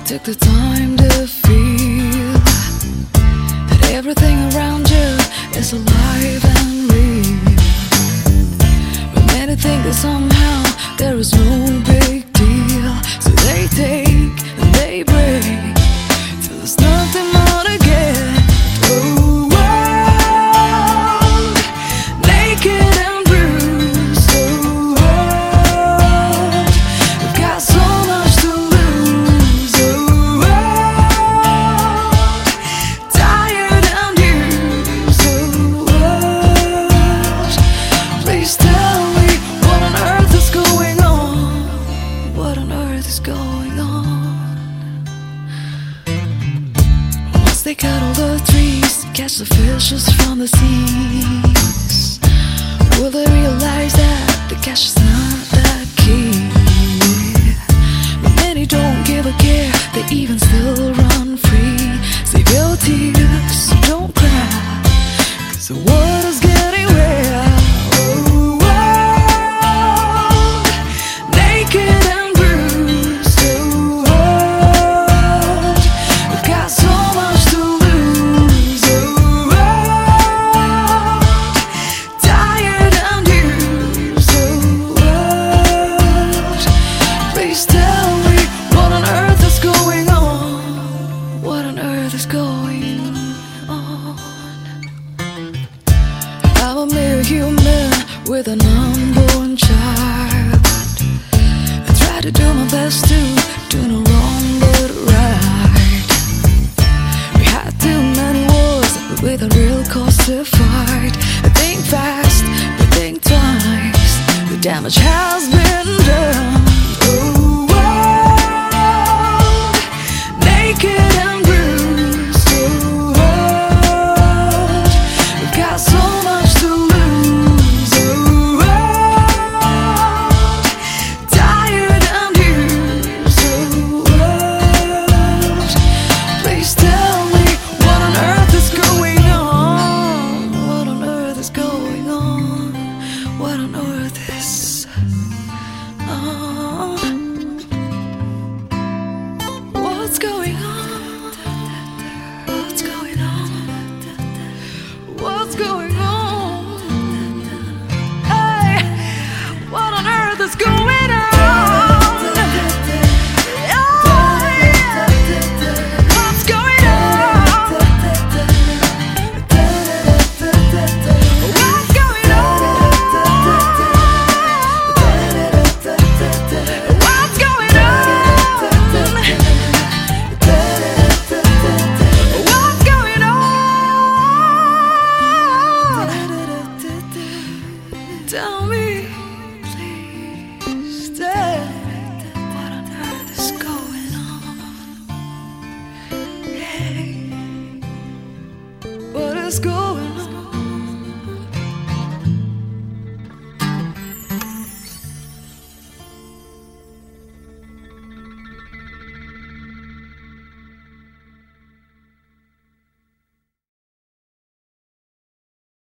Took the time to feel that everything around you is alive and real. But many think that somehow there is no big deal, so they take and they break till there's nothing more to get. Oh, world, naked and bruised. Oh, world, we've got so much to lose. Oh, world, tired and used. Oh, world, please tell me what on earth is going on. What on earth is going on? Once they cut all the trees, catch the fishes from the seas, will they realize that the cash is not the key? But many don't give a care, they even still run free. Save your tears, don't cry, 'cause the water's getting real. Oh, world, naked and bruised. Oh, world, we've got so much to lose. Oh, world, tired and used. Oh, world, please tell me what on earth is going on. What on earth is going on? I'm a mere human with an unborn child. I try to do my best to do no wrong but right. We had too many wars with a real cause to fight. I think fast, but think twice. The damage has been done. Oh, world, naked and bruised. Oh, world, we've got so much to lose. Oh, world, tired and used. Oh, world, please tell me what on earth is going on. What on earth is going on? What on earth is on? What's going on? What's going on? What's going on? Hey, what on earth is going on? Oh, yeah. What's going on? What's going on? What's going on? Tell me, please, tell me what on earth is going on? Hey, what is going on?